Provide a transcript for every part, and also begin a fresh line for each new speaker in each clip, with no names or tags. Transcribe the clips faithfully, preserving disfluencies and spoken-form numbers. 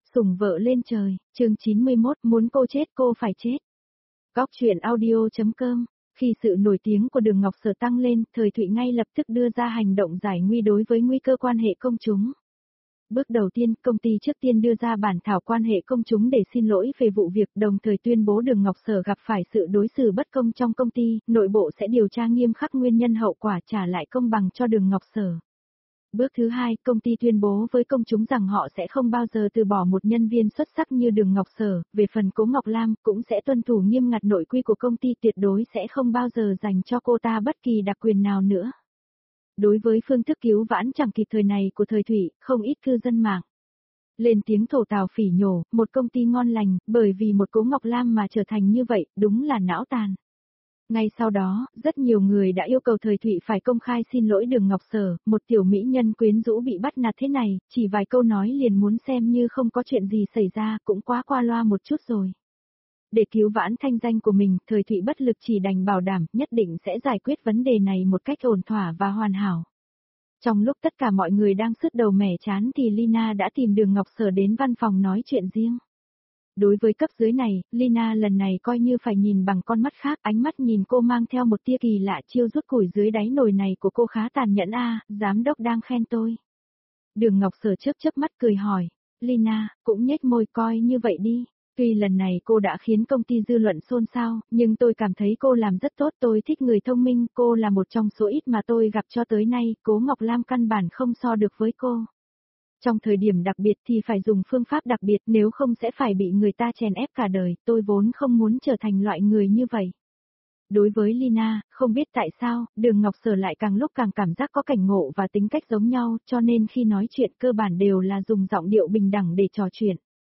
Sủng vợ lên trời, chương chín mươi mốt, muốn cô chết cô phải chết. Góc truyện audio.com, khi sự nổi tiếng của Đường Ngọc Sở tăng lên, Thời Thụy ngay lập tức đưa ra hành động giải nguy đối với nguy cơ quan hệ công chúng. Bước đầu tiên, công ty trước tiên đưa ra bản thảo quan hệ công chúng để xin lỗi về vụ việc, đồng thời tuyên bố Đường Ngọc Sở gặp phải sự đối xử bất công trong công ty, nội bộ sẽ điều tra nghiêm khắc nguyên nhân hậu quả, trả lại công bằng cho Đường Ngọc Sở. Bước thứ hai, công ty tuyên bố với công chúng rằng họ sẽ không bao giờ từ bỏ một nhân viên xuất sắc như Đường Ngọc Sở, về phần Cố Ngọc Lam cũng sẽ tuân thủ nghiêm ngặt nội quy của công ty, tuyệt đối sẽ không bao giờ dành cho cô ta bất kỳ đặc quyền nào nữa. Đối với phương thức cứu vãn chẳng kịp thời này của Thời Thụy, không ít cư dân mạng lên tiếng thổ tào phỉ nhổ, một công ty ngon lành, bởi vì một Cố Ngọc Lam mà trở thành như vậy, đúng là não tàn. Ngay sau đó, rất nhiều người đã yêu cầu Thời Thụy phải công khai xin lỗi Đường Ngọc Sở, một tiểu mỹ nhân quyến rũ bị bắt nạt thế này, chỉ vài câu nói liền muốn xem như không có chuyện gì xảy ra, cũng quá qua loa một chút rồi. Để cứu vãn thanh danh của mình, Thời Thụy bất lực chỉ đành bảo đảm nhất định sẽ giải quyết vấn đề này một cách ổn thỏa và hoàn hảo. Trong lúc tất cả mọi người đang sứt đầu mẻ chán thì Lina đã tìm Đường Ngọc Sở đến văn phòng nói chuyện riêng. Đối với cấp dưới này, Lina lần này coi như phải nhìn bằng con mắt khác, ánh mắt nhìn cô mang theo một tia kỳ lạ, chiêu rút củi dưới đáy nồi này của cô khá tàn nhẫn a, giám đốc đang khen tôi. Đường Ngọc Sở chớp chớp mắt cười hỏi, Lina, cũng nhếch môi coi như vậy đi. Tuy lần này cô đã khiến công ty dư luận xôn xao, nhưng tôi cảm thấy cô làm rất tốt, tôi thích người thông minh, cô là một trong số ít mà tôi gặp cho tới nay, Cố Ngọc Lam căn bản không so được với cô. Trong thời điểm đặc biệt thì phải dùng phương pháp đặc biệt, nếu không sẽ phải bị người ta chèn ép cả đời, tôi vốn không muốn trở thành loại người như vậy. Đối với Lina, không biết tại sao, Đường Ngọc Sở lại càng lúc càng cảm giác có cảnh ngộ và tính cách giống nhau, cho nên khi nói chuyện cơ bản đều là dùng giọng điệu bình đẳng để trò chuyện.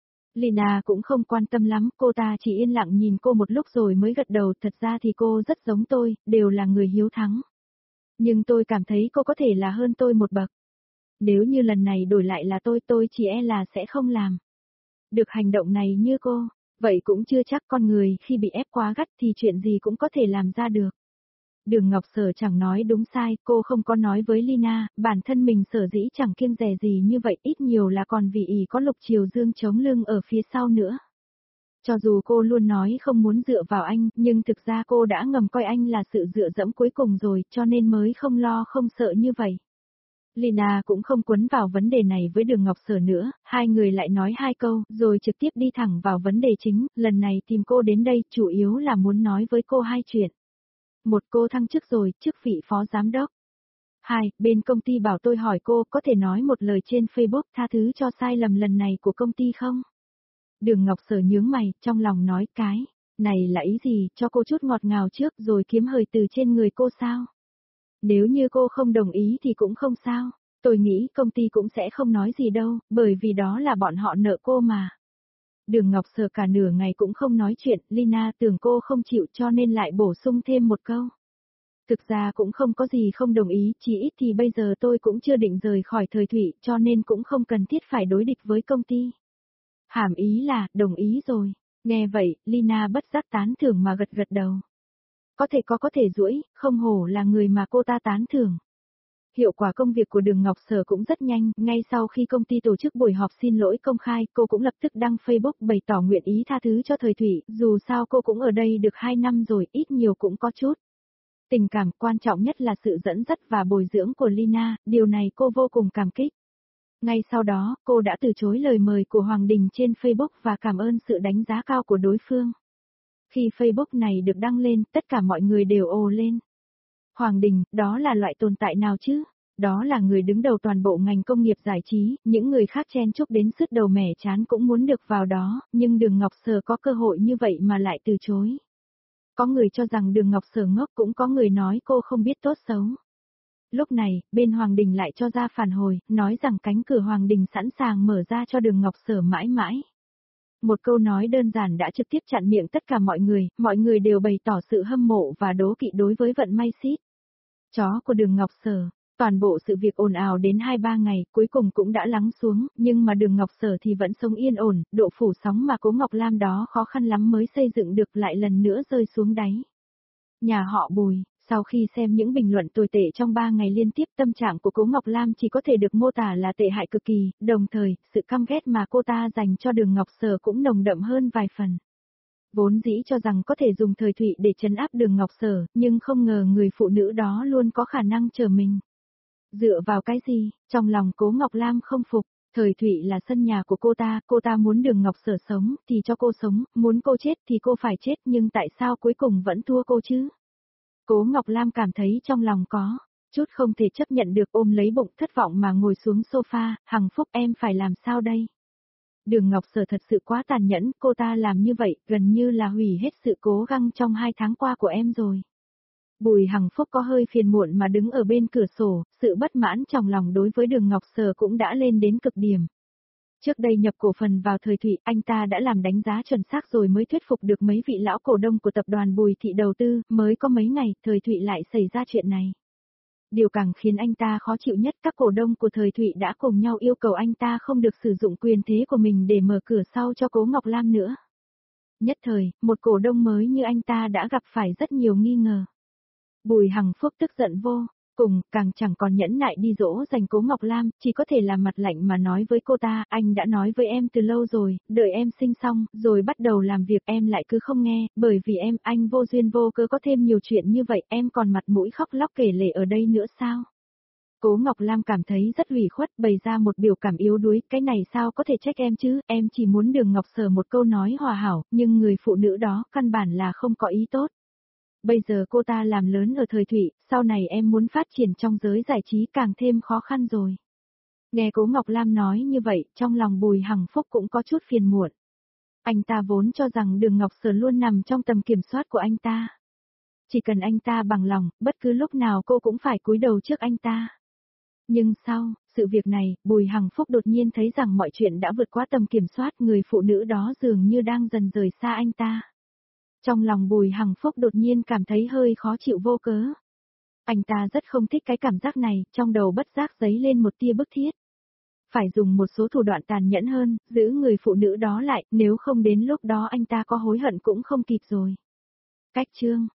Lina cũng không quan tâm lắm, cô ta chỉ yên lặng nhìn cô một lúc rồi mới gật đầu, thật ra thì cô rất giống tôi, đều là người hiếu thắng. Nhưng tôi cảm thấy cô có thể là hơn tôi một bậc. Nếu như lần này đổi lại là tôi, tôi chỉ e là sẽ không làm được hành động này như cô, vậy cũng chưa chắc, con người khi bị ép quá gắt thì chuyện gì cũng có thể làm ra được. Đường Ngọc Sở chẳng nói đúng sai, cô không có nói với Lina, bản thân mình sở dĩ chẳng kiêng dè gì như vậy, ít nhiều là còn vì ỷ có Lục Triều Dương chống lưng ở phía sau nữa. Cho dù cô luôn nói không muốn dựa vào anh, nhưng thực ra cô đã ngầm coi anh là sự dựa dẫm cuối cùng rồi, cho nên mới không lo không sợ như vậy. Lina cũng không quấn vào vấn đề này với Đường Ngọc Sở nữa, hai người lại nói hai câu, rồi trực tiếp đi thẳng vào vấn đề chính, lần này tìm cô đến đây chủ yếu là muốn nói với cô hai chuyện. Một, cô thăng chức rồi, chức vị phó giám đốc. Hai, bên công ty bảo tôi hỏi cô có thể nói một lời trên Facebook tha thứ cho sai lầm lần này của công ty không? Đường Ngọc Sở nhướng mày, trong lòng nói cái, này là ý gì, cho cô chút ngọt ngào trước rồi kiếm hời từ trên người cô sao? Nếu như cô không đồng ý thì cũng không sao, tôi nghĩ công ty cũng sẽ không nói gì đâu, bởi vì đó là bọn họ nợ cô mà. Đường Ngọc Sở cả nửa ngày cũng không nói chuyện, Lina tưởng cô không chịu cho nên lại bổ sung thêm một câu. Thực ra cũng không có gì không đồng ý, chỉ ít thì bây giờ tôi cũng chưa định rời khỏi Thời Thụy, cho nên cũng không cần thiết phải đối địch với công ty. Hàm ý là, đồng ý rồi. Nghe vậy, Lina bất giác tán thưởng mà gật gật đầu. Có thể có có thể duỗi, không hổ là người mà cô ta tán thưởng. Hiệu quả công việc của Đường Ngọc Sở cũng rất nhanh, ngay sau khi công ty tổ chức buổi họp xin lỗi công khai, cô cũng lập tức đăng Facebook bày tỏ nguyện ý tha thứ cho Thời Thụy, dù sao cô cũng ở đây được hai năm rồi, ít nhiều cũng có chút tình cảm, quan trọng nhất là sự dẫn dắt và bồi dưỡng của Lina, điều này cô vô cùng cảm kích. Ngay sau đó, cô đã từ chối lời mời của Hoàng Đình trên Facebook và cảm ơn sự đánh giá cao của đối phương. Khi Facebook này được đăng lên, tất cả mọi người đều ồ lên. Hoàng Đình, đó là loại tồn tại nào chứ? Đó là người đứng đầu toàn bộ ngành công nghiệp giải trí, những người khác chen chúc đến sứt đầu mẻ chán cũng muốn được vào đó, nhưng Đường Ngọc Sở có cơ hội như vậy mà lại từ chối. Có người cho rằng Đường Ngọc Sở ngốc, cũng có người nói cô không biết tốt xấu. Lúc này, bên Hoàng Đình lại cho ra phản hồi, nói rằng cánh cửa Hoàng Đình sẵn sàng mở ra cho Đường Ngọc Sở mãi mãi. Một câu nói đơn giản đã trực tiếp chặn miệng tất cả mọi người, mọi người đều bày tỏ sự hâm mộ và đố kỵ đối với vận may xít chó của Đường Ngọc Sở. Toàn bộ sự việc ồn ào đến hai ba ngày, cuối cùng cũng đã lắng xuống, nhưng mà Đường Ngọc Sở thì vẫn sống yên ổn, độ phủ sóng mà Cố Ngọc Lam đó khó khăn lắm mới xây dựng được lại lần nữa rơi xuống đáy. Nhà họ Bùi, Sau khi xem những bình luận tồi tệ trong ba ngày liên tiếp, tâm trạng của Cố Ngọc Lam chỉ có thể được mô tả là tệ hại cực kỳ, đồng thời, sự căm ghét mà cô ta dành cho Đường Ngọc Sở cũng nồng đậm hơn vài phần. Vốn dĩ cho rằng có thể dùng Thời Thụy để trấn áp Đường Ngọc Sở, nhưng không ngờ người phụ nữ đó luôn có khả năng trở mình. Dựa vào cái gì? Trong lòng Cố Ngọc Lam không phục. Thời Thụy là sân nhà của cô ta, cô ta muốn Đường Ngọc Sở sống, thì cho cô sống, muốn cô chết thì cô phải chết, nhưng tại sao cuối cùng vẫn thua cô chứ? Cố Ngọc Lam cảm thấy trong lòng có chút không thể chấp nhận được, ôm lấy bụng thất vọng mà ngồi xuống sofa. Hằng Phúc, em phải làm sao đây? Đường Ngọc Sở thật sự quá tàn nhẫn, cô ta làm như vậy gần như là hủy hết sự cố gắng trong hai tháng qua của em rồi. Bùi Hằng Phúc có hơi phiền muộn mà đứng ở bên cửa sổ, sự bất mãn trong lòng đối với Đường Ngọc Sở cũng đã lên đến cực điểm. Trước đây nhập cổ phần vào Thời Thụy, anh ta đã làm đánh giá chuẩn xác rồi mới thuyết phục được mấy vị lão cổ đông của tập đoàn Bùi Thị đầu tư, mới có mấy ngày, Thời Thụy lại xảy ra chuyện này. Điều càng khiến anh ta khó chịu nhất, các cổ đông của Thời Thụy đã cùng nhau yêu cầu anh ta không được sử dụng quyền thế của mình để mở cửa sau cho Cố Ngọc Lam nữa. Nhất thời, một cổ đông mới như anh ta đã gặp phải rất nhiều nghi ngờ. Bùi Hằng Phúc tức giận vô cùng, càng chẳng còn nhẫn nại đi dỗ dành Cố Ngọc Lam, chỉ có thể làm mặt lạnh mà nói với cô ta, anh đã nói với em từ lâu rồi, đợi em sinh xong, rồi bắt đầu làm việc, em lại cứ không nghe, bởi vì em, anh vô duyên vô cớ có thêm nhiều chuyện như vậy, em còn mặt mũi khóc lóc kể lể ở đây nữa sao? Cố Ngọc Lam cảm thấy rất ủy khuất, bày ra một biểu cảm yếu đuối, cái này sao có thể trách em chứ, em chỉ muốn Đường Ngọc Sở một câu nói hòa hảo, nhưng người phụ nữ đó căn bản là không có ý tốt. Bây giờ cô ta làm lớn ở Thời Thụy, sau này em muốn phát triển trong giới giải trí càng thêm khó khăn rồi. Nghe Cố Ngọc Lam nói như vậy, trong lòng Bùi Hằng Phúc cũng có chút phiền muộn. Anh ta vốn cho rằng Đường Ngọc Sở luôn nằm trong tầm kiểm soát của anh ta. Chỉ cần anh ta bằng lòng, bất cứ lúc nào cô cũng phải cúi đầu trước anh ta. Nhưng sau, sự việc này, Bùi Hằng Phúc đột nhiên thấy rằng mọi chuyện đã vượt qua tầm kiểm soát, người phụ nữ đó dường như đang dần rời xa anh ta. Trong lòng Bùi Hằng Phúc đột nhiên cảm thấy hơi khó chịu vô cớ. Anh ta rất không thích cái cảm giác này, trong đầu bất giác dấy lên một tia bức thiết. Phải dùng một số thủ đoạn tàn nhẫn hơn, giữ người phụ nữ đó lại, nếu không đến lúc đó anh ta có hối hận cũng không kịp rồi. Cách chương